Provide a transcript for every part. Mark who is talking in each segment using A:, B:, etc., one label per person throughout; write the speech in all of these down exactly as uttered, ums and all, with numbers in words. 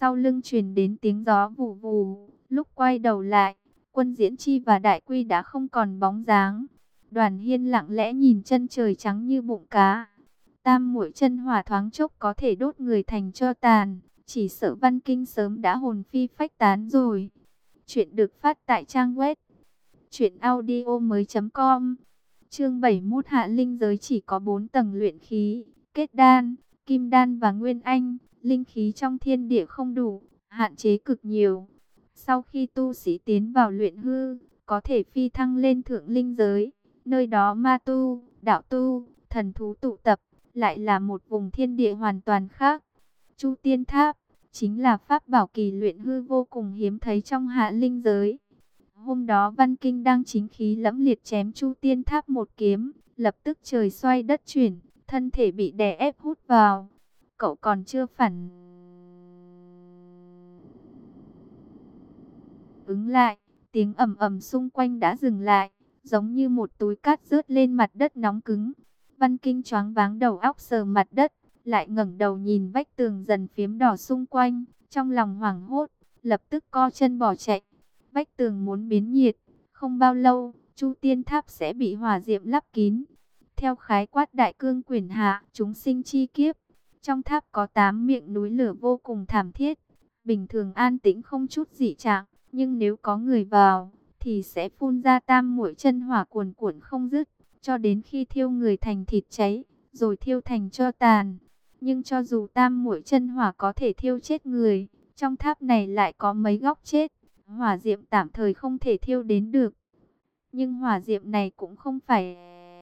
A: Sau lưng truyền đến tiếng gió vù vù, lúc quay đầu lại, Quân Diễn Chi và Đại Quy đã không còn bóng dáng. Đoàn Hiên lặng lẽ nhìn chân trời trắng như bụng cá. Tam muội chân hỏa thoáng chốc có thể đốt người thành tro tàn, chỉ sợ Văn Kinh sớm đã hồn phi phách tán rồi. Chuyện được phát tại trang web truyện audio mới chấm com. Chương bảy mươi mốt, Hạ Linh giới chỉ có bốn tầng luyện khí, kết đan, kim đan và nguyên anh, linh khí trong thiên địa không đủ, hạn chế cực nhiều. Sau khi tu sĩ tiến vào luyện hư, có thể phi thăng lên thượng linh giới, nơi đó ma tu, đạo tu, thần thú tụ tập, lại là một vùng thiên địa hoàn toàn khác. Chu Tiên Tháp chính là pháp bảo kỳ luyện hư vô cùng hiếm thấy trong hạ linh giới. Hôm đó Văn Kinh đang chính khí lẫm liệt chém Chu Tiên Tháp một kiếm, lập tức trời xoay đất chuyển, thân thể bị đè ép hút vào. Cậu còn chưa phản ứng lại, tiếng ầm ầm xung quanh đã dừng lại, giống như một túi cát rớt lên mặt đất nóng cứng. Văn Kinh choáng váng đầu óc sờ mặt đất, lại ngẩng đầu nhìn vách tường dần phiếm đỏ xung quanh, trong lòng hoảng hốt, lập tức co chân bỏ chạy. Vách tường muốn biến nhiệt, không bao lâu, Chu Tiên Tháp sẽ bị hỏa diệm lấp kín. Theo khái quát Đại Cương Quyển hạ, chúng sinh chi kiếp, trong tháp có tám miệng núi lửa vô cùng thảm thiết, bình thường an tĩnh không chút dị trạng, nhưng nếu có người vào, thì sẽ phun ra tam muội chân hỏa cuồn cuộn không dứt, cho đến khi thiêu người thành thịt cháy, rồi thiêu thành tro tàn. Nhưng cho dù tam muội chân hỏa có thể thiêu chết người, trong tháp này lại có mấy góc chết, hỏa diệm tạm thời không thể thiêu đến được. Nhưng hỏa diệm này cũng không phải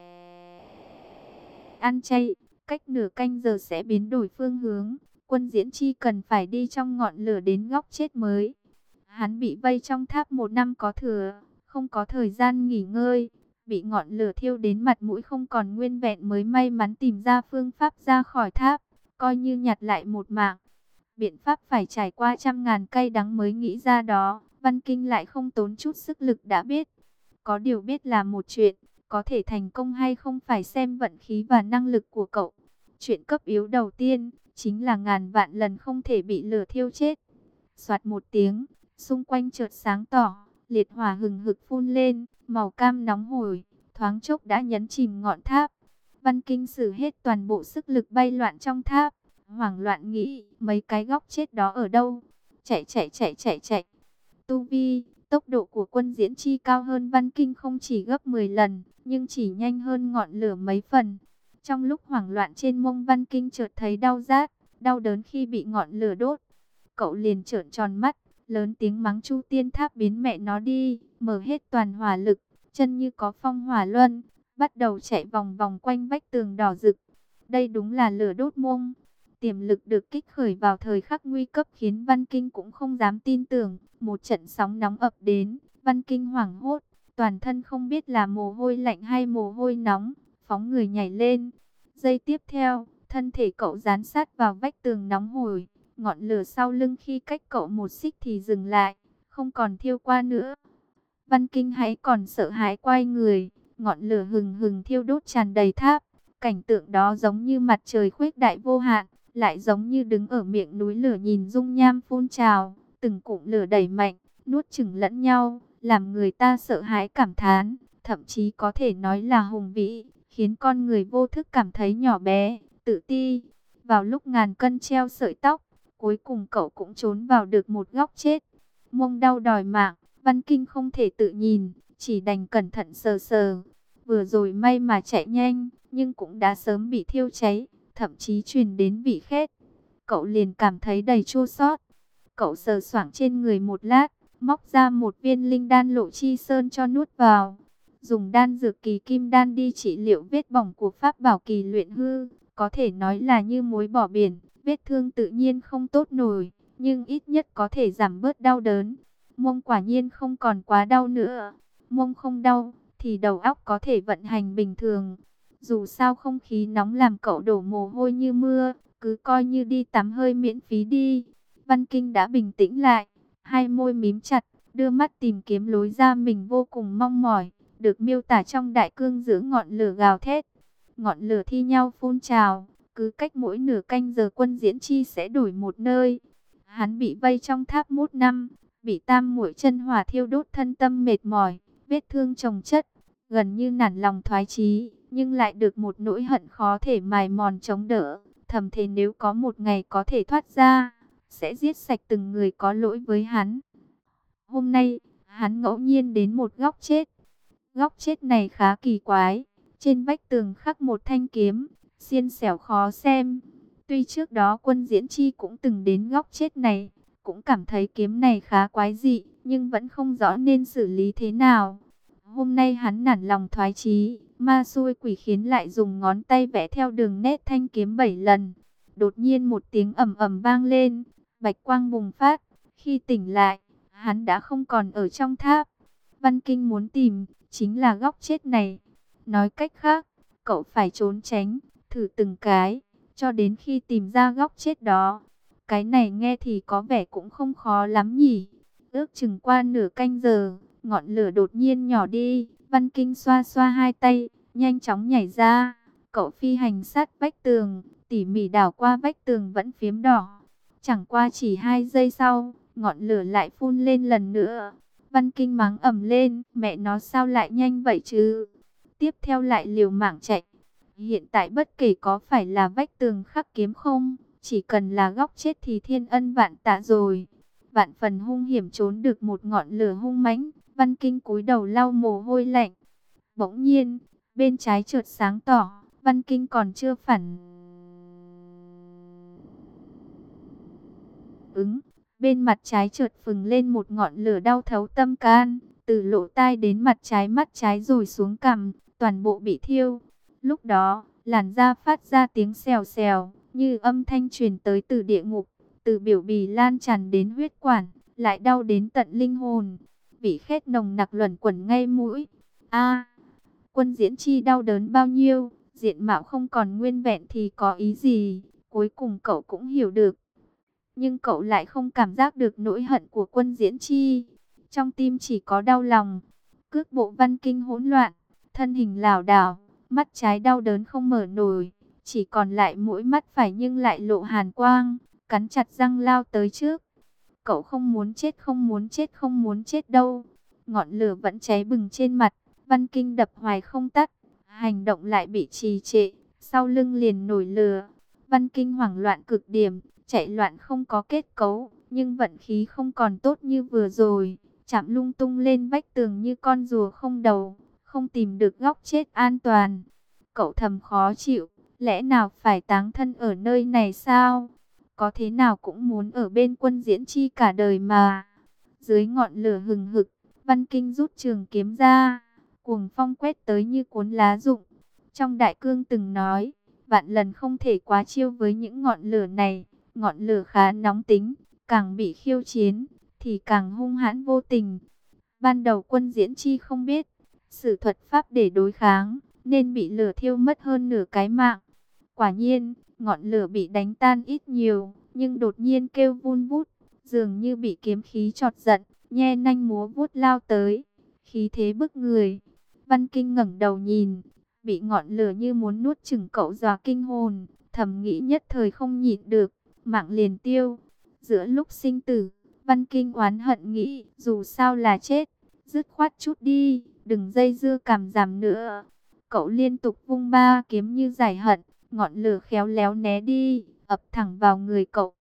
A: ăn chay, cách nửa canh giờ sẽ biến đổi phương hướng. Quân Diễn Chi cần phải đi trong ngọn lửa đến góc chết mới. Hắn bị vây trong tháp một năm có thừa, không có thời gian nghỉ ngơi, bị ngọn lửa thiêu đến mặt mũi không còn nguyên vẹn mới may mắn tìm ra phương pháp ra khỏi tháp, coi như nhặt lại một mạng. Biện pháp phải trải qua trăm ngàn cay đắng mới nghĩ ra đó, Văn Kinh lại không tốn chút sức lực đã biết. Có điều biết là một chuyện, có thể thành công hay không phải xem vận khí và năng lực của cậu. Chuyện cấp yếu đầu tiên, chính là ngàn vạn lần không thể bị lửa thiêu chết. Soạt một tiếng, xung quanh chợt sáng tỏ, liệt hỏa hừng hực phun lên, màu cam nóng hổi, thoáng chốc đã nhấn chìm ngọn tháp. Văn Kinh sử hết toàn bộ sức lực bay loạn trong tháp, hoảng loạn nghĩ mấy cái góc chết đó ở đâu. Chạy chạy chạy chạy chạy. Tu vi, tốc độ của Quân Diễn Chi cao hơn Văn Kinh không chỉ gấp mười lần, nhưng chỉ nhanh hơn ngọn lửa mấy phần. Trong lúc hoảng loạn trên mông Văn Kinh chợt thấy đau rát, đau đớn khi bị ngọn lửa đốt. Cậu liền trợn tròn mắt, lớn tiếng mắng Chu Tiên Tháp biến mẹ nó đi, mở hết toàn hỏa lực, chân như có phong hỏa luân, bắt đầu chạy vòng vòng quanh vách tường đỏ rực. Đây đúng là lửa đốt mông. Tiềm lực được kích khởi vào thời khắc nguy cấp khiến Văn Kinh cũng không dám tin tưởng. Một trận sóng nóng ập đến, Văn Kinh hoảng hốt, toàn thân không biết là mồ hôi lạnh hay mồ hôi nóng, phóng người nhảy lên. Giây tiếp theo, thân thể cậu dán sát vào vách tường nóng hổi, ngọn lửa sau lưng khi cách cậu một xích thì dừng lại, không còn thiêu qua nữa. Văn Kinh hãy còn sợ hãi quay người, ngọn lửa hừng hừng thiêu đốt tràn đầy tháp. Cảnh tượng đó giống như mặt trời khuếch đại vô hạn, lại giống như đứng ở miệng núi lửa nhìn dung nham phun trào, từng cụm lửa đẩy mạnh, nuốt chửng lẫn nhau, làm người ta sợ hãi cảm thán, thậm chí có thể nói là hùng vĩ, khiến con người vô thức cảm thấy nhỏ bé, tự ti. Vào lúc ngàn cân treo sợi tóc, cuối cùng cậu cũng trốn vào được một góc chết. Mông đau đòi mạng, Văn Kinh không thể tự nhìn, chỉ đành cẩn thận sờ sờ. Vừa rồi may mà chạy nhanh, nhưng cũng đã sớm bị thiêu cháy, thậm chí truyền đến vị khét. Cậu liền cảm thấy đầy chua xót. Cậu sờ soạng trên người một lát, móc ra một viên linh đan lộ chi sơn cho nuốt vào. Dùng đan dược kỳ kim đan đi trị liệu vết bỏng của pháp bảo kỳ luyện hư, có thể nói là như muối bỏ biển. Vết thương tự nhiên không tốt nổi, nhưng ít nhất có thể giảm bớt đau đớn. Mông quả nhiên không còn quá đau nữa. Mông không đau, thì đầu óc có thể vận hành bình thường. Dù sao không khí nóng làm cậu đổ mồ hôi như mưa, cứ coi như đi tắm hơi miễn phí đi. Văn Kinh đã bình tĩnh lại, hai môi mím chặt, đưa mắt tìm kiếm lối ra mình vô cùng mong mỏi, được miêu tả trong đại cương giữa ngọn lửa gào thét. Ngọn lửa thi nhau phun trào, cứ cách mỗi nửa canh giờ Quân Diễn Chi sẽ đổi một nơi. Hắn bị vây trong tháp một năm, bị tam muội chân hỏa thiêu đốt thân tâm mệt mỏi, vết thương chồng chất, gần như nản lòng thoái chí, nhưng lại được một nỗi hận khó thể mài mòn chống đỡ, thầm thề nếu có một ngày có thể thoát ra, sẽ giết sạch từng người có lỗi với hắn. Hôm nay, hắn ngẫu nhiên đến một góc chết. Góc chết này khá kỳ quái, trên vách tường khắc một thanh kiếm, xiên xẻo khó xem. Tuy trước đó Quân Diễn Chi cũng từng đến góc chết này, cũng cảm thấy kiếm này khá quái dị, nhưng vẫn không rõ nên xử lý thế nào. Hôm nay hắn nản lòng thoái chí, ma xui quỷ khiến lại dùng ngón tay vẽ theo đường nét thanh kiếm bảy lần. Đột nhiên một tiếng ầm ầm vang lên, bạch quang bùng phát. Khi tỉnh lại, hắn đã không còn ở trong tháp. Văn Kinh muốn tìm, chính là góc chết này. Nói cách khác, cậu phải trốn tránh, thử từng cái, cho đến khi tìm ra góc chết đó. Cái này nghe thì có vẻ cũng không khó lắm nhỉ. Ước chừng qua nửa canh giờ, ngọn lửa đột nhiên nhỏ đi. Văn Kinh xoa xoa hai tay, nhanh chóng nhảy ra. Cậu phi hành sát vách tường, tỉ mỉ đảo qua vách tường vẫn phiếm đỏ. Chẳng qua chỉ hai giây sau, ngọn lửa lại phun lên lần nữa. Văn Kinh mắng ầm lên, mẹ nó sao lại nhanh vậy chứ? Tiếp theo lại liều mạng chạy. Hiện tại bất kể có phải là vách tường khắc kiếm không, chỉ cần là góc chết thì thiên ân vạn tạ rồi. Vạn phần hung hiểm trốn được một ngọn lửa hung mãnh, Văn Kinh cúi đầu lau mồ hôi lạnh. Bỗng nhiên, bên trái chợt sáng tỏ, Văn Kinh còn chưa phản ứng. Bên mặt trái chợt phừng lên một ngọn lửa đau thấu tâm can, từ lỗ tai đến mặt trái mắt trái rồi xuống cằm, toàn bộ bị thiêu. Lúc đó, làn da phát ra tiếng xèo xèo, như âm thanh truyền tới từ địa ngục, từ biểu bì lan tràn đến huyết quản, lại đau đến tận linh hồn. Vị khét nồng nặc luẩn quẩn ngay mũi. A, Quân Diễn Chi đau đớn bao nhiêu, diện mạo không còn nguyên vẹn thì có ý gì, cuối cùng cậu cũng hiểu được. Nhưng cậu lại không cảm giác được nỗi hận của Quân Diễn Chi. Trong tim chỉ có đau lòng. Cước bộ Văn Kinh hỗn loạn, thân hình lảo đảo, mắt trái đau đớn không mở nổi, chỉ còn lại mũi mắt phải nhưng lại lộ hàn quang, cắn chặt răng lao tới trước. Cậu không muốn chết, không muốn chết, không muốn chết đâu. Ngọn lửa vẫn cháy bừng trên mặt, Văn Kinh đập hoài không tắt, hành động lại bị trì trệ, sau lưng liền nổi lửa. Văn Kinh hoảng loạn cực điểm, chạy loạn không có kết cấu, nhưng vận khí không còn tốt như vừa rồi, chạm lung tung lên vách tường như con rùa không đầu, không tìm được góc chết an toàn. Cậu thầm khó chịu, lẽ nào phải táng thân ở nơi này sao? Có thế nào cũng muốn ở bên Quân Diễn Chi cả đời mà. Dưới ngọn lửa hừng hực, Văn Kinh rút trường kiếm ra, cuồng phong quét tới như cuốn lá rụng. Trong Đại Cương từng nói, vạn lần không thể quá chiêu với những ngọn lửa này. Ngọn lửa khá nóng tính, càng bị khiêu chiến, thì càng hung hãn vô tình. Ban đầu Quân Diễn Chi không biết sử thuật pháp để đối kháng, nên bị lửa thiêu mất hơn nửa cái mạng. Quả nhiên, ngọn lửa bị đánh tan ít nhiều, nhưng đột nhiên kêu vun vút, dường như bị kiếm khí chọc giận, nhe nanh múa vuốt lao tới, khí thế bức người. Văn Kinh ngẩng đầu nhìn, bị ngọn lửa như muốn nuốt chửng cậu dọa kinh hồn, thầm nghĩ nhất thời không nhịn được, mạng liền tiêu. Giữa lúc sinh tử, Văn Kinh oán hận nghĩ, dù sao là chết, dứt khoát chút đi, đừng dây dưa cảm giảm nữa. Cậu liên tục vung ba kiếm như giải hận, ngọn lửa khéo léo né đi, ập thẳng vào người cậu.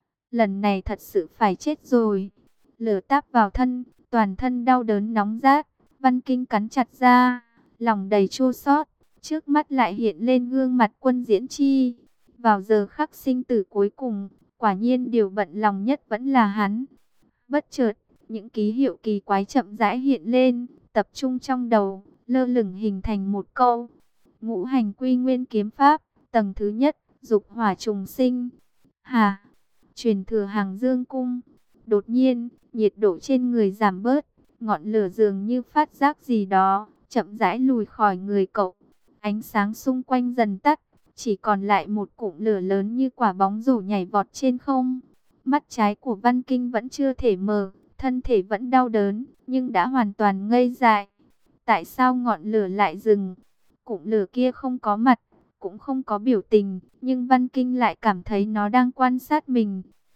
A: Lần này thật sự phải chết rồi. Lửa táp vào thân, toàn thân đau đớn nóng rát. Văn Kinh cắn chặt ra, lòng đầy chua xót. Trước mắt lại hiện lên gương mặt Quân Diễn Chi. Vào giờ khắc sinh tử cuối cùng, quả nhiên điều bận lòng nhất vẫn là hắn. Bất chợt, những ký hiệu kỳ quái chậm rãi hiện lên, tập trung trong đầu, lơ lửng hình thành một câu. Ngũ hành quy nguyên kiếm pháp, tầng thứ nhất, dục hỏa trùng sinh. Hà, truyền thừa Hàng Dương cung. Đột nhiên, nhiệt độ trên người giảm bớt, ngọn lửa dường như phát giác gì đó, chậm rãi lùi khỏi người cậu. Ánh sáng xung quanh dần tắt, chỉ còn lại một cụm lửa lớn như quả bóng rổ nhảy vọt trên không. Mắt trái của Văn Kinh vẫn chưa thể mở, thân thể vẫn đau đớn, nhưng đã hoàn toàn ngây dại. Tại sao ngọn lửa lại dừng? Cụm lửa kia không có mặt, cũng không có biểu tình, nhưng Văn Kinh lại cảm thấy nó đang quan sát mình.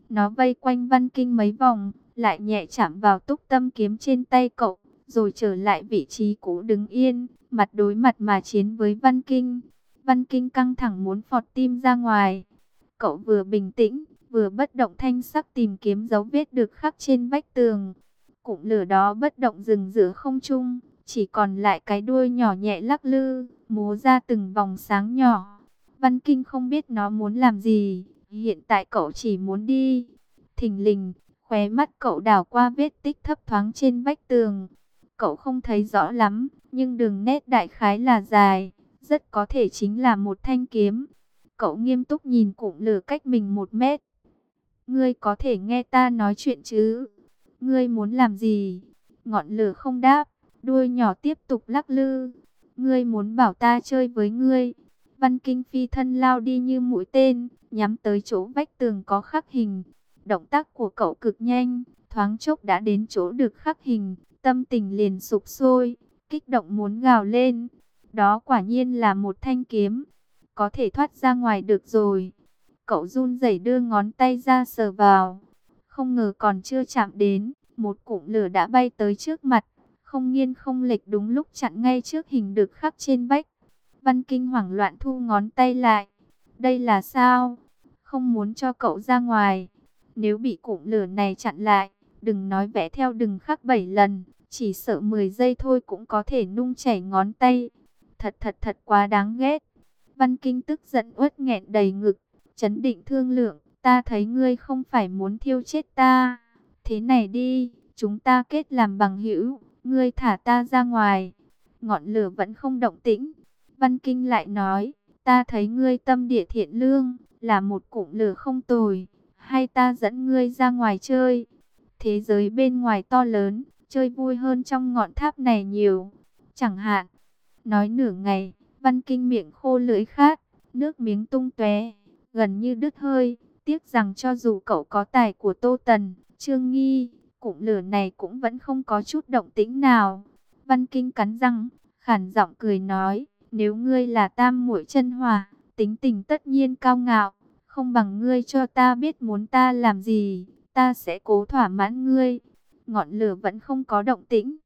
A: Nó vây quanh Văn Kinh mấy vòng, lại nhẹ chạm vào túc tâm kiếm trên tay cậu, rồi trở lại vị trí cũ đứng yên, mặt đối mặt mà chiến với Văn Kinh. Văn Kinh căng thẳng muốn phọt tim ra ngoài. Cậu vừa bình tĩnh, vừa bất động thanh sắc tìm kiếm dấu vết được khắc trên vách tường. Cụm lửa đó bất động dừng giữa không trung, chỉ còn lại cái đuôi nhỏ nhẹ lắc lư, múa ra từng vòng sáng nhỏ. Văn Kinh không biết nó muốn làm gì, hiện tại cậu chỉ muốn đi. Thình lình, khóe mắt cậu đảo qua vết tích thấp thoáng trên vách tường. Cậu không thấy rõ lắm, nhưng đường nét đại khái là dài, rất có thể chính là một thanh kiếm. Cậu nghiêm túc nhìn cụm lửa cách mình một mét. Ngươi có thể nghe ta nói chuyện chứ? Ngươi muốn làm gì? Ngọn lửa không đáp, đuôi nhỏ tiếp tục lắc lư. Ngươi muốn bảo ta chơi với ngươi? Văn Kinh phi thân lao đi như mũi tên, nhắm tới chỗ vách tường có khắc hình. Động tác của cậu cực nhanh, thoáng chốc đã đến chỗ được khắc hình, tâm tình liền sục sôi, kích động muốn gào lên. Đó quả nhiên là một thanh kiếm, có thể thoát ra ngoài được rồi. Cậu run rẩy đưa ngón tay ra sờ vào, không ngờ còn chưa chạm đến, một cụm lửa đã bay tới trước mặt, không nghiêng không lệch đúng lúc chặn ngay trước hình được khắc trên vách. Văn Kinh hoảng loạn thu ngón tay lại. Đây là sao? Không muốn cho cậu ra ngoài. Nếu bị cụm lửa này chặn lại, đừng nói vẽ theo đừng khắc bảy lần, chỉ sợ mười giây thôi cũng có thể nung chảy ngón tay. Thật thật thật quá đáng ghét. Văn Kinh tức giận uất nghẹn đầy ngực, chấn định thương lượng, ta thấy ngươi không phải muốn thiêu chết ta. Thế này đi, chúng ta kết làm bằng hữu, ngươi thả ta ra ngoài. Ngọn lửa vẫn không động tĩnh. Văn Kinh lại nói, ta thấy ngươi tâm địa thiện lương, là một cụm lửa không tồi, hay ta dẫn ngươi ra ngoài chơi. Thế giới bên ngoài to lớn, chơi vui hơn trong ngọn tháp này nhiều. Chẳng hạn, nói nửa ngày, Văn Kinh miệng khô lưỡi khát, nước miếng tung tóe, gần như đứt hơi. Tiếc rằng cho dù cậu có tài của Tô Tần, Trương Nghi, cụm lửa này cũng vẫn không có chút động tĩnh nào. Văn Kinh cắn răng, khản giọng cười nói, nếu ngươi là tam muội chân hỏa, tính tình tất nhiên cao ngạo, không bằng ngươi cho ta biết muốn ta làm gì, ta sẽ cố thỏa mãn ngươi. Ngọn lửa vẫn không có động tĩnh.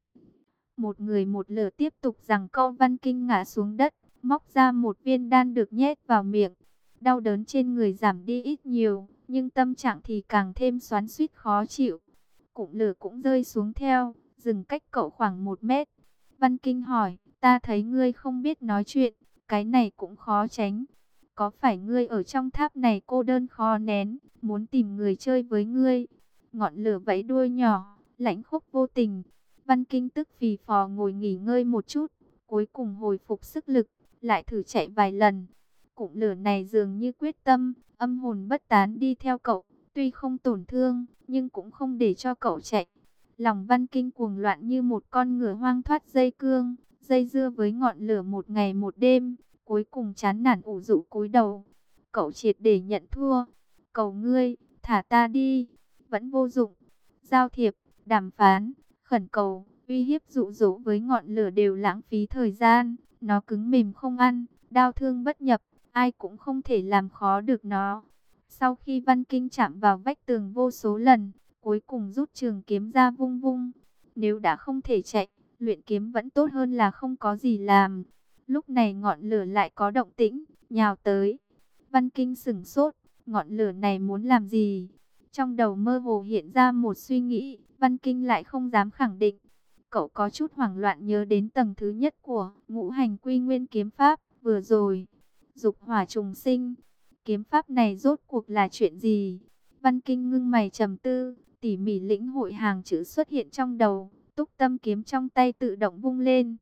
A: Một người một lửa tiếp tục giằng co. Văn Kinh ngã xuống đất, móc ra một viên đan được nhét vào miệng. Đau đớn trên người giảm đi ít nhiều, nhưng tâm trạng thì càng thêm xoắn xuýt khó chịu. Cụm lửa cũng rơi xuống theo, dừng cách cậu khoảng một mét. Văn Kinh hỏi, ta thấy ngươi không biết nói chuyện, cái này cũng khó tránh. Có phải ngươi ở trong tháp này cô đơn khó nén, muốn tìm người chơi với ngươi? Ngọn lửa vẫy đuôi nhỏ, lãnh khốc vô tình. Văn Kinh tức phì phò ngồi nghỉ ngơi một chút, cuối cùng hồi phục sức lực, lại thử chạy vài lần. Cụm lửa này dường như quyết tâm, âm hồn bất tán đi theo cậu, tuy không tổn thương, nhưng cũng không để cho cậu chạy. Lòng Văn Kinh cuồng loạn như một con ngựa hoang thoát dây cương, dây dưa với ngọn lửa một ngày một đêm, cuối cùng chán nản ủ rũ cúi đầu. Cậu triệt để nhận thua. Cầu ngươi, thả ta đi. Vẫn vô dụng. Giao thiệp, đàm phán, khẩn cầu, uy hiếp dụ dỗ với ngọn lửa đều lãng phí thời gian. Nó cứng mềm không ăn, đau thương bất nhập, ai cũng không thể làm khó được nó. Sau khi Văn Kinh chạm vào vách tường vô số lần, cuối cùng rút trường kiếm ra vung vung. Nếu đã không thể chạy, luyện kiếm vẫn tốt hơn là không có gì làm. Lúc này ngọn lửa lại có động tĩnh, nhào tới. Văn Kinh sửng sốt, ngọn lửa này muốn làm gì? Trong đầu mơ hồ hiện ra một suy nghĩ, Văn Kinh lại không dám khẳng định. Cậu có chút hoảng loạn nhớ đến tầng thứ nhất của ngũ hành quy nguyên kiếm pháp vừa rồi. Dục hỏa trùng sinh, kiếm pháp này rốt cuộc là chuyện gì? Văn Kinh ngưng mày trầm tư, tỉ mỉ lĩnh hội hàng chữ xuất hiện trong đầu. Túc tâm kiếm trong tay tự động vung lên.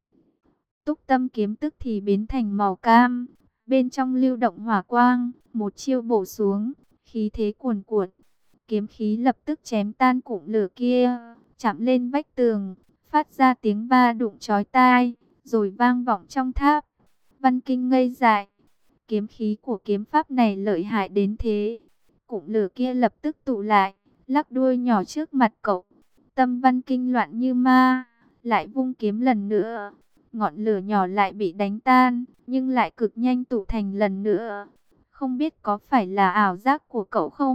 A: Túc tâm kiếm tức thì biến thành màu cam, bên trong lưu động hỏa quang, một chiêu bổ xuống, khí thế cuồn cuộn. Kiếm khí lập tức chém tan cụm lửa kia, chạm lên vách tường, phát ra tiếng va đụng chói tai, rồi vang vọng trong tháp. Văn Kinh ngây dại, kiếm khí của kiếm pháp này lợi hại đến thế. Cụm lửa kia lập tức tụ lại, lắc đuôi nhỏ trước mặt cậu. Tâm Văn Kinh loạn như ma, lại vung kiếm lần nữa. Ngọn lửa nhỏ lại bị đánh tan, nhưng lại cực nhanh tụ thành lần nữa. Không biết có phải là ảo giác của cậu không?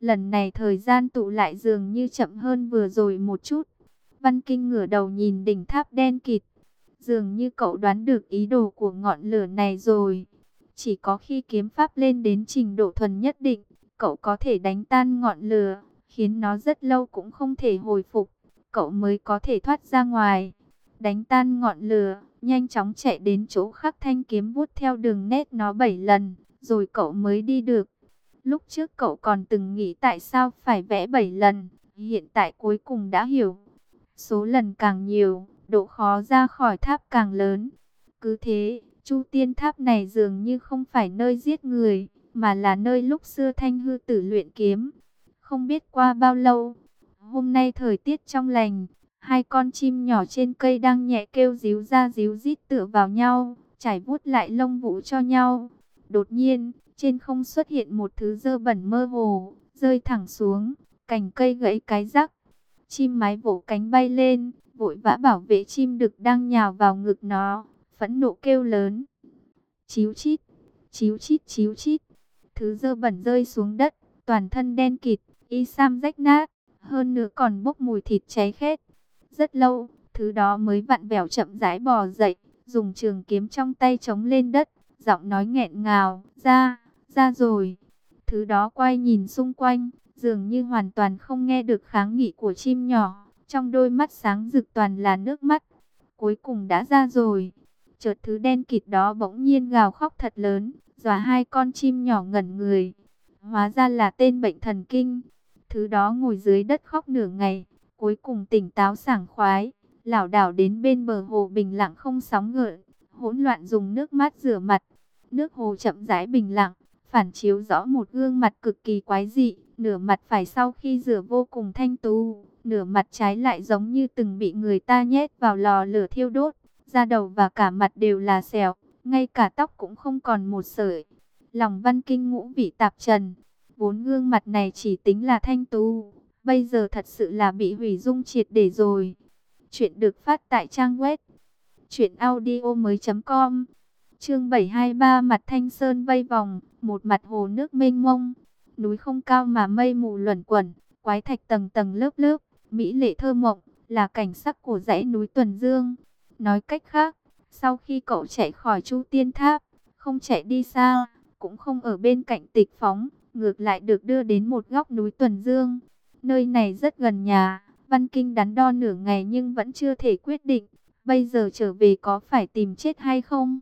A: Lần này thời gian tụ lại dường như chậm hơn vừa rồi một chút. Văn Kinh ngửa đầu nhìn đỉnh tháp đen kịt. Dường như cậu đoán được ý đồ của ngọn lửa này rồi. Chỉ có khi kiếm pháp lên đến trình độ thuần nhất định, cậu có thể đánh tan ngọn lửa, khiến nó rất lâu cũng không thể hồi phục, cậu mới có thể thoát ra ngoài. Đánh tan ngọn lửa, nhanh chóng chạy đến chỗ khắc thanh kiếm vuốt theo đường nét nó bảy lần, rồi cậu mới đi được. Lúc trước cậu còn từng nghĩ tại sao phải vẽ bảy lần, hiện tại cuối cùng đã hiểu. Số lần càng nhiều, độ khó ra khỏi tháp càng lớn. Cứ thế, Chu Tiên Tháp này dường như không phải nơi giết người, mà là nơi lúc xưa Thanh Hư Tử luyện kiếm. Không biết qua bao lâu, hôm nay thời tiết trong lành, hai con chim nhỏ trên cây đang nhẹ kêu ríu ra ríu rít tựa vào nhau, trải vuốt lại lông vũ cho nhau. Đột nhiên, trên không xuất hiện một thứ dơ bẩn mơ hồ, rơi thẳng xuống, cành cây gãy cái rắc. Chim mái vỗ cánh bay lên, vội vã bảo vệ chim đực đang nhào vào ngực nó, phẫn nộ kêu lớn. Chíu chít, chíu chít chíu chít, thứ dơ bẩn rơi xuống đất, toàn thân đen kịt, y sam rách nát, hơn nữa còn bốc mùi thịt cháy khét. Rất lâu, thứ đó mới vặn vẹo chậm rãi bò dậy, dùng trường kiếm trong tay chống lên đất, giọng nói nghẹn ngào, ra, ra rồi. Thứ đó quay nhìn xung quanh, dường như hoàn toàn không nghe được kháng nghị của chim nhỏ, trong đôi mắt sáng rực toàn là nước mắt. Cuối cùng đã ra rồi. Chợt thứ đen kịt đó bỗng nhiên gào khóc thật lớn, dọa hai con chim nhỏ ngẩn người. Hóa ra là tên bệnh thần kinh. Thứ đó ngồi dưới đất khóc nửa ngày, cuối cùng tỉnh táo sảng khoái, lảo đảo đến bên bờ hồ bình lặng không sóng gợn, hỗn loạn dùng nước mát rửa mặt. Nước hồ chậm rãi bình lặng, phản chiếu rõ một gương mặt cực kỳ quái dị, nửa mặt phải sau khi rửa vô cùng thanh tú, nửa mặt trái lại giống như từng bị người ta nhét vào lò lửa thiêu đốt, da đầu và cả mặt đều là sẹo, ngay cả tóc cũng không còn một sợi. Lòng Văn Kinh ngũ vị tạp trần, vốn gương mặt này chỉ tính là thanh tú, bây giờ thật sự là bị hủy dung triệt để rồi. Chuyện được phát tại trang web truyện audio mới.com. Chương bảy trăm hai mươi ba, mặt Thanh Sơn vây vòng, một mặt hồ nước mênh mông, núi không cao mà mây mù luẩn quẩn, quái thạch tầng tầng lớp lớp, mỹ lệ thơ mộng, là cảnh sắc của dãy núi Tuần Dương. Nói cách khác, sau khi cậu chạy khỏi Chu Tiên Tháp, không chạy đi xa, cũng không ở bên cạnh Tịch Phóng, ngược lại được đưa đến một góc núi Tuần Dương. Nơi này rất gần nhà, Văn Kinh đắn đo nửa ngày nhưng vẫn chưa thể quyết định, bây giờ trở về có phải tìm chết hay không.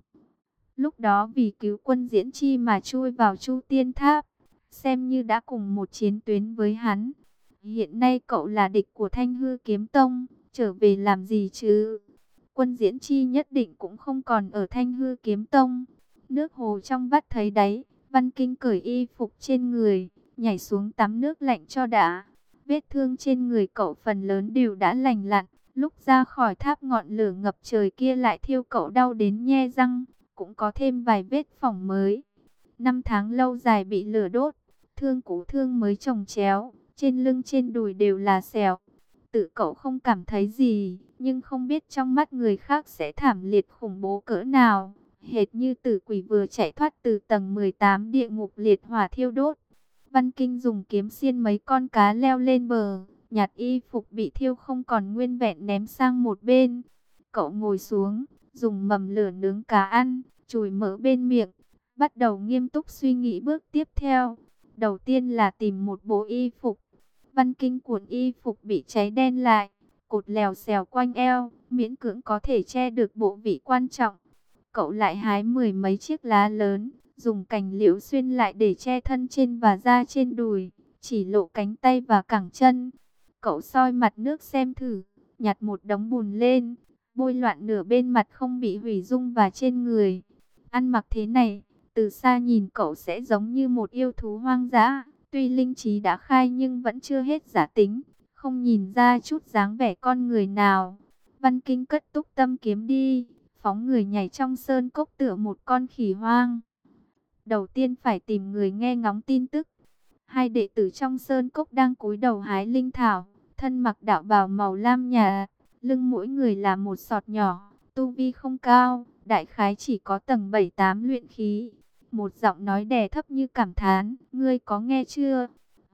A: Lúc đó vì cứu quân Diễn Chi mà chui vào Chu Tiên Tháp, xem như đã cùng một chiến tuyến với hắn. Hiện nay cậu là địch của Thanh Hư Kiếm Tông, trở về làm gì chứ? Quân Diễn Chi nhất định cũng không còn ở Thanh Hư Kiếm Tông. Nước hồ trong vắt thấy đáy, Văn Kinh cởi y phục trên người, nhảy xuống tắm nước lạnh cho đã. Vết thương trên người cậu phần lớn đều đã lành lặn, lúc ra khỏi tháp ngọn lửa ngập trời kia lại thiêu cậu đau đến nhe răng, cũng có thêm vài vết phỏng mới. Năm tháng lâu dài bị lửa đốt, thương cũ thương mới chồng chéo, trên lưng trên đùi đều là sẹo. Tự cậu không cảm thấy gì, nhưng không biết trong mắt người khác sẽ thảm liệt khủng bố cỡ nào, hệt như tử quỷ vừa chạy thoát từ tầng mười tám địa ngục liệt hỏa thiêu đốt. Văn Kinh dùng kiếm xiên mấy con cá leo lên bờ, nhặt y phục bị thiêu không còn nguyên vẹn ném sang một bên. Cậu ngồi xuống, dùng mầm lửa nướng cá ăn, chùi mỡ bên miệng, bắt đầu nghiêm túc suy nghĩ bước tiếp theo. Đầu tiên là tìm một bộ y phục. Văn Kinh cuộn y phục bị cháy đen lại, cột lèo xèo quanh eo, miễn cưỡng có thể che được bộ vị quan trọng. Cậu lại hái mười mấy chiếc lá lớn, dùng cành liễu xuyên lại để che thân trên và da trên đùi, chỉ lộ cánh tay và cẳng chân. Cậu soi mặt nước xem thử, nhặt một đống bùn lên, bôi loạn nửa bên mặt không bị hủy dung và trên người. Ăn mặc thế này, từ xa nhìn cậu sẽ giống như một yêu thú hoang dã. Tuy linh trí đã khai nhưng vẫn chưa hết giả tính, không nhìn ra chút dáng vẻ con người nào. Văn Kinh cất túc tâm kiếm đi, phóng người nhảy trong sơn cốc tựa một con khỉ hoang. Đầu tiên phải tìm người nghe ngóng tin tức. Hai đệ tử trong sơn cốc đang cúi đầu hái linh thảo, thân mặc đạo bào màu lam nhạt, lưng mỗi người là một sọt nhỏ, tu vi không cao, đại khái chỉ có tầng bảy tám luyện khí. Một giọng nói đè thấp như cảm thán, ngươi có nghe chưa?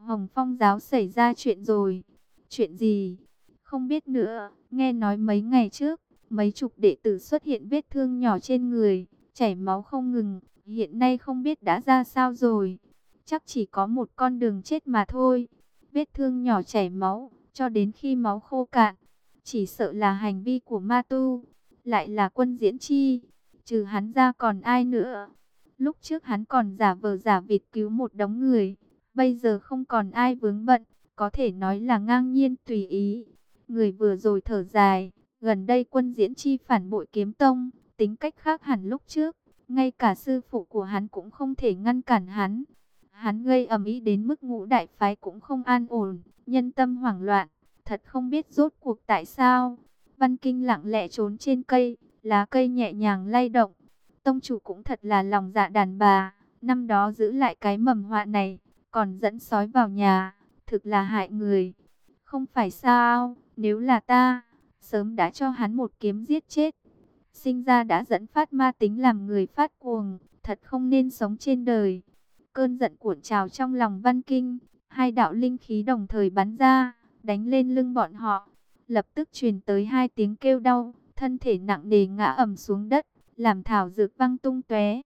A: Hồng Phong giáo xảy ra chuyện rồi. Chuyện gì? Không biết nữa, nghe nói mấy ngày trước, mấy chục đệ tử xuất hiện vết thương nhỏ trên người, chảy máu không ngừng, hiện nay không biết đã ra sao rồi. Chắc chỉ có một con đường chết mà thôi. Vết thương nhỏ chảy máu, cho đến khi máu khô cạn. Chỉ sợ là hành vi của ma tu, lại là Quân Diễn Chi. Trừ hắn ra còn ai nữa? Lúc trước hắn còn giả vờ giả vịt cứu một đống người, bây giờ không còn ai vướng bận, có thể nói là ngang nhiên tùy ý. Người vừa rồi thở dài, gần đây Quân Diễn Chi phản bội Kiếm Tông, tính cách khác hẳn lúc trước, ngay cả sư phụ của hắn cũng không thể ngăn cản hắn. Hắn gây ầm ĩ đến mức ngũ đại phái cũng không an ổn, nhân tâm hoảng loạn, thật không biết rốt cuộc tại sao. Văn Kinh lặng lẽ trốn trên cây, lá cây nhẹ nhàng lay động. Tông chủ cũng thật là lòng dạ đàn bà, năm đó giữ lại cái mầm họa này, còn dẫn sói vào nhà, thực là hại người. Không phải sao, nếu là ta, sớm đã cho hắn một kiếm giết chết. Sinh ra đã dẫn phát ma tính làm người phát cuồng, thật không nên sống trên đời. Cơn giận cuộn trào trong lòng Văn Kinh, hai đạo linh khí đồng thời bắn ra, đánh lên lưng bọn họ. Lập tức truyền tới hai tiếng kêu đau, thân thể nặng nề ngã ầm xuống đất, làm thảo dược văng tung tóe.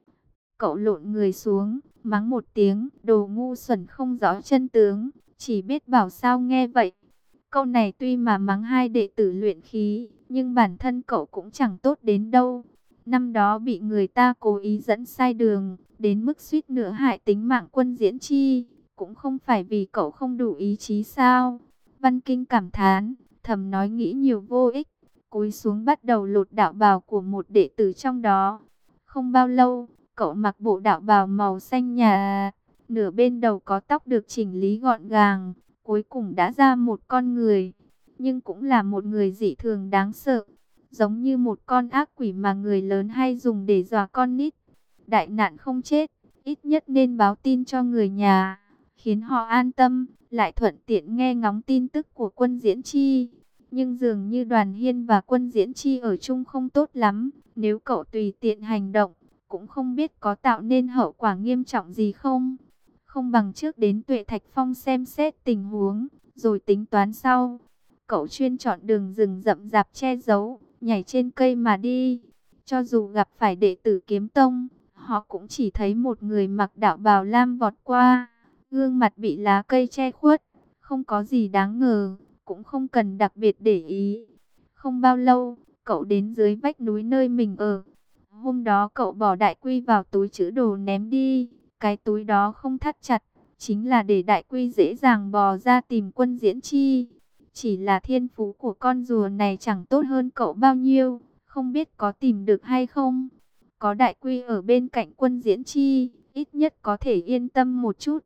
A: Cậu lộn người xuống, mắng một tiếng, đồ ngu xuẩn không rõ chân tướng, chỉ biết bảo sao nghe vậy. Câu này tuy mà mắng hai đệ tử luyện khí, nhưng bản thân cậu cũng chẳng tốt đến đâu. Năm đó bị người ta cố ý dẫn sai đường, đến mức suýt nữa hại tính mạng Quân Diễn Chi, cũng không phải vì cậu không đủ ý chí sao. Văn Kinh cảm thán, thầm nói nghĩ nhiều vô ích, cúi xuống bắt đầu lột đạo bào của một đệ tử trong đó. Không bao lâu, cậu mặc bộ đạo bào màu xanh nhà, nửa bên đầu có tóc được chỉnh lý gọn gàng, cuối cùng đã ra một con người, nhưng cũng là một người dị thường đáng sợ, giống như một con ác quỷ mà người lớn hay dùng để dọa con nít. Đại nạn không chết, ít nhất nên báo tin cho người nhà, khiến họ an tâm, lại thuận tiện nghe ngóng tin tức của Quân Diễn Chi. Nhưng dường như Đoàn Hiên và Quân Diễn Chi ở chung không tốt lắm, nếu cậu tùy tiện hành động, cũng không biết có tạo nên hậu quả nghiêm trọng gì không. Không bằng trước đến Tuệ Thạch Phong xem xét tình huống, rồi tính toán sau. Cậu chuyên chọn đường rừng rậm rạp che giấu, nhảy trên cây mà đi. Cho dù gặp phải đệ tử Kiếm Tông, họ cũng chỉ thấy một người mặc đạo bào lam vọt qua, gương mặt bị lá cây che khuất, không có gì đáng ngờ, cũng không cần đặc biệt để ý. Không bao lâu, cậu đến dưới vách núi nơi mình ở. Hôm đó cậu bỏ đại quy vào túi trữ đồ ném đi, cái túi đó không thắt chặt, chính là để đại quy dễ dàng bò ra tìm Quân Diễn Chi. Chỉ là thiên phú của con rùa này chẳng tốt hơn cậu bao nhiêu, không biết có tìm được hay không. Có đại quy ở bên cạnh Quân Diễn Chi, ít nhất có thể yên tâm một chút.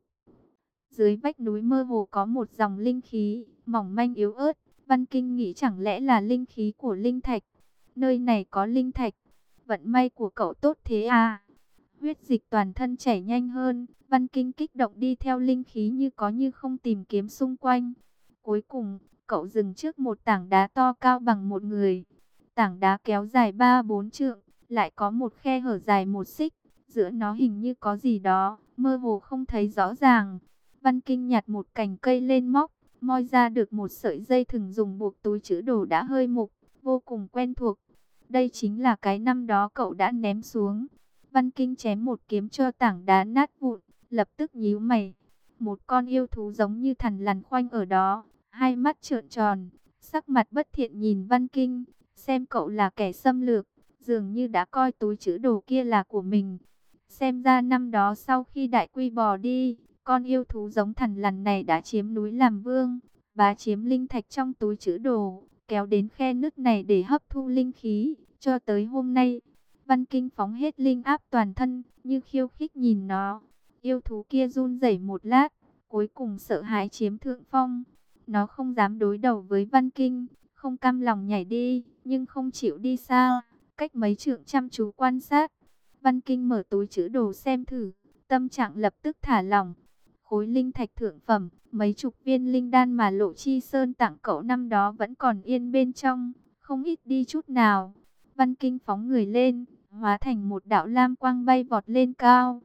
A: Dưới vách núi mơ hồ có một dòng linh khí, mỏng manh yếu ớt. Văn Kinh nghĩ chẳng lẽ là linh khí của linh thạch. Nơi này có linh thạch, vận may của cậu tốt thế à? Huyết dịch toàn thân chảy nhanh hơn, Văn Kinh kích động đi theo linh khí như có như không tìm kiếm xung quanh. Cuối cùng, cậu dừng trước một tảng đá to cao bằng một người. Tảng đá kéo dài ba bốn trượng, lại có một khe hở dài một xích. Giữa nó hình như có gì đó, mơ hồ không thấy rõ ràng. Văn Kinh nhặt một cành cây lên móc, moi ra được một sợi dây thừng dùng buộc túi trữ đồ đã hơi mục, vô cùng quen thuộc. Đây chính là cái năm đó cậu đã ném xuống. Văn Kinh chém một kiếm cho tảng đá nát vụn, lập tức nhíu mày. Một con yêu thú giống như thằn lằn khoanh ở đó, hai mắt trợn tròn, sắc mặt bất thiện nhìn Văn Kinh, xem cậu là kẻ xâm lược, dường như đã coi túi trữ đồ kia là của mình. Xem ra năm đó sau khi đại quy bò đi, con yêu thú giống thằn lằn này đã chiếm núi làm vương, bá chiếm linh thạch trong túi trữ đồ, kéo đến khe nứt này để hấp thu linh khí. Cho tới hôm nay, Văn Kinh phóng hết linh áp toàn thân, như khiêu khích nhìn nó. Yêu thú kia run rẩy một lát, cuối cùng sợ hãi chiếm thượng phong. Nó không dám đối đầu với Văn Kinh, không cam lòng nhảy đi, nhưng không chịu đi xa, cách mấy trượng chăm chú quan sát. Văn Kinh mở túi trữ đồ xem thử, tâm trạng lập tức thả lỏng. Khối linh thạch thượng phẩm, mấy chục viên linh đan mà Lộ Chi Sơn tặng cậu năm đó vẫn còn yên bên trong, không ít đi chút nào. Văn Kinh phóng người lên, hóa thành một đạo lam quang bay vọt lên cao.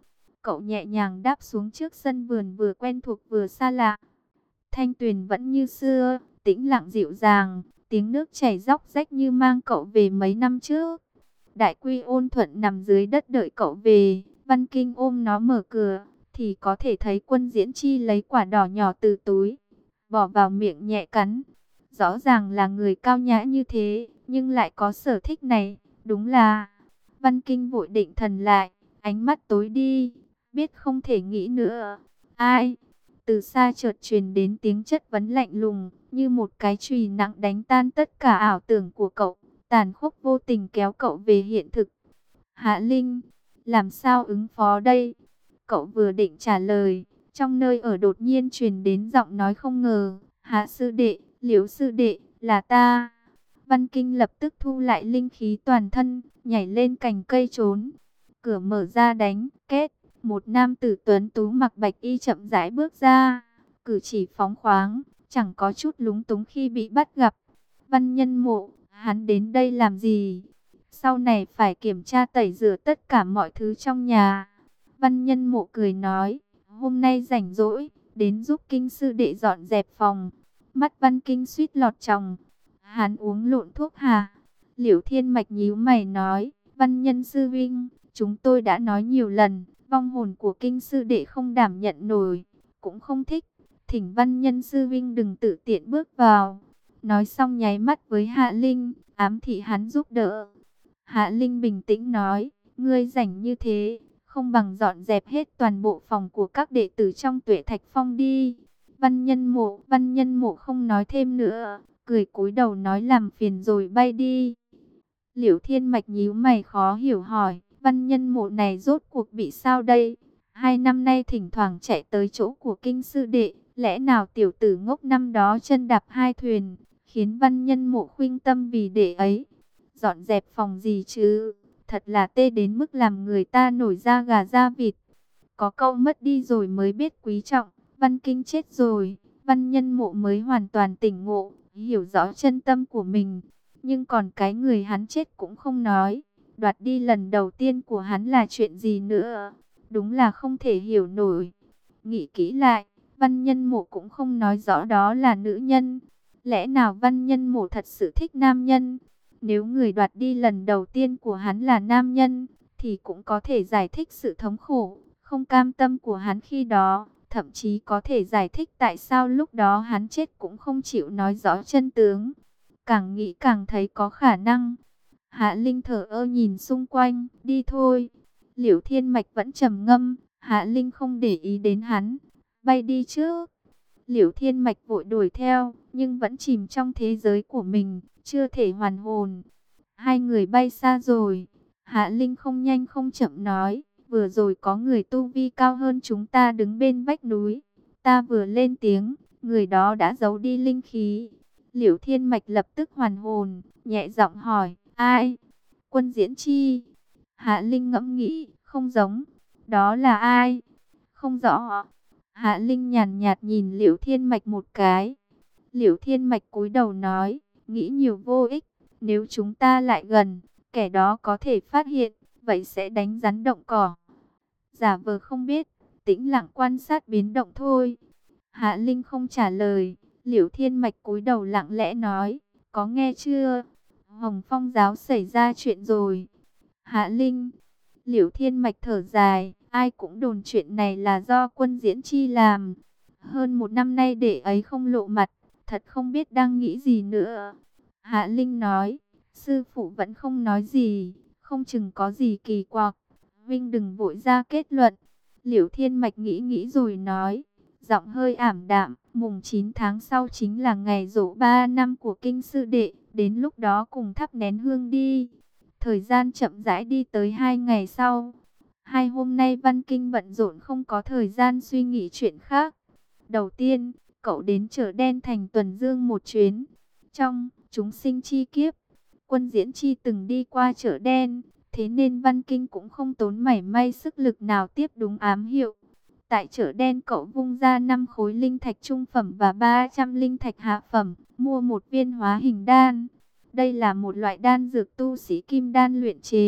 A: Cậu nhẹ nhàng đáp xuống trước sân vườn vừa quen thuộc vừa xa lạ. Thanh tuyền vẫn như xưa, tĩnh lặng dịu dàng, tiếng nước chảy róc rách như mang cậu về mấy năm trước. Đại quy ôn thuận nằm dưới đất đợi cậu về, Văn Kinh ôm nó mở cửa, thì có thể thấy Quân Diễn Chi lấy quả đỏ nhỏ từ túi, bỏ vào miệng nhẹ cắn. Rõ ràng là người cao nhã như thế, nhưng lại có sở thích này, đúng là... Văn Kinh vội định thần lại, ánh mắt tối đi, biết không thể nghĩ nữa. Ai? Từ xa chợt truyền đến tiếng chất vấn lạnh lùng, như một cái chùy nặng đánh tan tất cả ảo tưởng của cậu, tàn khốc vô tình kéo cậu về hiện thực. Hạ Linh, làm sao ứng phó đây? Cậu vừa định trả lời, trong nơi ở đột nhiên truyền đến giọng nói không ngờ. Hạ sư đệ, Liễu sư đệ, là ta. Văn Kinh lập tức thu lại linh khí toàn thân, nhảy lên cành cây trốn. Cửa mở ra đánh, két. Một nam tử tuấn tú mặc bạch y chậm rãi bước ra, cử chỉ phóng khoáng, chẳng có chút lúng túng khi bị bắt gặp. Văn Nhân Mộ, hắn đến đây làm gì? Sau này phải kiểm tra tẩy rửa tất cả mọi thứ trong nhà. Văn Nhân Mộ cười nói, hôm nay rảnh rỗi, đến giúp Kinh sư đệ dọn dẹp phòng. Mắt Văn Kinh suýt lọt tròng, hắn uống lộn thuốc hả? Liễu Thiên Mạch nhíu mày nói, Văn Nhân sư vinh, chúng tôi đã nói nhiều lần, vong hồn của Kinh sư đệ không đảm nhận nổi, cũng không thích. Thỉnh Văn Nhân sư vinh đừng tự tiện bước vào. Nói xong nháy mắt với Hạ Linh, ám thị hắn giúp đỡ. Hạ Linh bình tĩnh nói, ngươi rảnh như thế, không bằng dọn dẹp hết toàn bộ phòng của các đệ tử trong Tuệ Thạch Phong đi. Văn Nhân Mộ, Văn Nhân Mộ không nói thêm nữa, cười cúi đầu nói làm phiền rồi bay đi. Liễu Thiên Mạch nhíu mày khó hiểu hỏi, Văn Nhân Mộ này rốt cuộc bị sao đây? Hai năm nay thỉnh thoảng chạy tới chỗ của Kinh sư đệ, lẽ nào tiểu tử ngốc năm đó chân đạp hai thuyền, khiến Văn Nhân Mộ khuynh tâm vì đệ ấy? Dọn dẹp phòng gì chứ? Thật là tê đến mức làm người ta nổi da gà da vịt. Có câu mất đi rồi mới biết quý trọng. Văn Kinh chết rồi, Văn Nhân Mộ mới hoàn toàn tỉnh ngộ, hiểu rõ chân tâm của mình. Nhưng còn cái người hắn chết cũng không nói. Đoạt đi lần đầu tiên của hắn là chuyện gì nữa? Đúng là không thể hiểu nổi. Nghĩ kỹ lại, Văn Nhân Mộ cũng không nói rõ đó là nữ nhân. Lẽ nào Văn Nhân Mộ thật sự thích nam nhân? Nếu người đoạt đi lần đầu tiên của hắn là nam nhân, thì cũng có thể giải thích sự thống khổ, không cam tâm của hắn khi đó. Thậm chí có thể giải thích tại sao lúc đó hắn chết cũng không chịu nói rõ chân tướng. Càng nghĩ càng thấy có khả năng. Hạ Linh thở ơ nhìn xung quanh, đi thôi. Liễu Thiên Mạch vẫn trầm ngâm, Hạ Linh không để ý đến hắn, bay đi trước. Liễu Thiên Mạch vội đuổi theo, nhưng vẫn chìm trong thế giới của mình, chưa thể hoàn hồn. Hai người bay xa rồi, Hạ Linh không nhanh không chậm nói, vừa rồi có người tu vi cao hơn chúng ta đứng bên vách núi. Ta vừa lên tiếng, người đó đã giấu đi linh khí. Liễu Thiên Mạch lập tức hoàn hồn, nhẹ giọng hỏi, ai? Quân Diễn Chi. Hạ Linh ngẫm nghĩ, không giống. Đó là ai? Không rõ. Hạ Linh nhàn nhạt nhìn Liễu Thiên Mạch một cái. Liễu Thiên Mạch cúi đầu nói, nghĩ nhiều vô ích. Nếu chúng ta lại gần, kẻ đó có thể phát hiện, vậy sẽ đánh rắn động cỏ. Giả vờ không biết, tĩnh lặng quan sát biến động thôi. Hạ Linh không trả lời. Liễu Thiên Mạch cúi đầu lặng lẽ nói, có nghe chưa? Hồng Phong giáo xảy ra chuyện rồi. Hạ Linh. Liễu Thiên Mạch thở dài, ai cũng đồn chuyện này là do Quân Diễn Chi làm. Hơn một năm nay để ấy không lộ mặt, thật không biết đang nghĩ gì nữa. Hạ Linh nói, sư phụ vẫn không nói gì, không chừng có gì kỳ quặc. Vinh đừng vội ra kết luận. Liễu Thiên Mạch nghĩ nghĩ rồi nói, giọng hơi ảm đạm, mùng chín tháng sau chính là ngày giỗ ba năm của Kinh sư đệ, đến lúc đó cùng thắp nén hương đi. Thời gian chậm rãi đi tới hai ngày sau. Hai hôm nay Văn Kinh bận rộn không có thời gian suy nghĩ chuyện khác. Đầu tiên, cậu đến chợ đen thành tuần dương một chuyến. Trong chúng sinh chi kiếp, Quân Diễn Chi từng đi qua chợ đen, thế nên Văn Kinh cũng không tốn mảy may sức lực nào tiếp đúng ám hiệu. Tại chợ đen cậu vung ra năm khối linh thạch trung phẩm và ba trăm linh thạch hạ phẩm, mua một viên hóa hình đan. Đây là một loại đan dược tu sĩ kim đan luyện chế,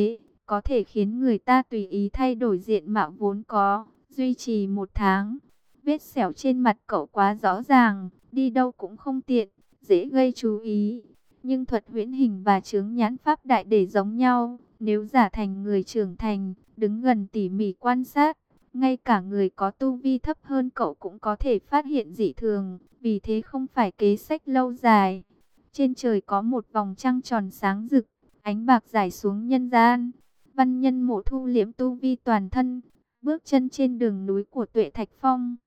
A: có thể khiến người ta tùy ý thay đổi diện mạo vốn có, duy trì một tháng. Vết sẹo trên mặt cậu quá rõ ràng, đi đâu cũng không tiện, dễ gây chú ý. Nhưng thuật huyễn hình và chướng nhãn pháp đại để giống nhau, nếu giả thành người trưởng thành, đứng gần tỉ mỉ quan sát, ngay cả người có tu vi thấp hơn cậu cũng có thể phát hiện dị thường, vì thế không phải kế sách lâu dài. Trên trời có một vòng trăng tròn sáng rực, ánh bạc rải xuống nhân gian. Văn Nhân Mộ thu liễm tu vi toàn thân, bước chân trên đường núi của Tuệ Thạch Phong.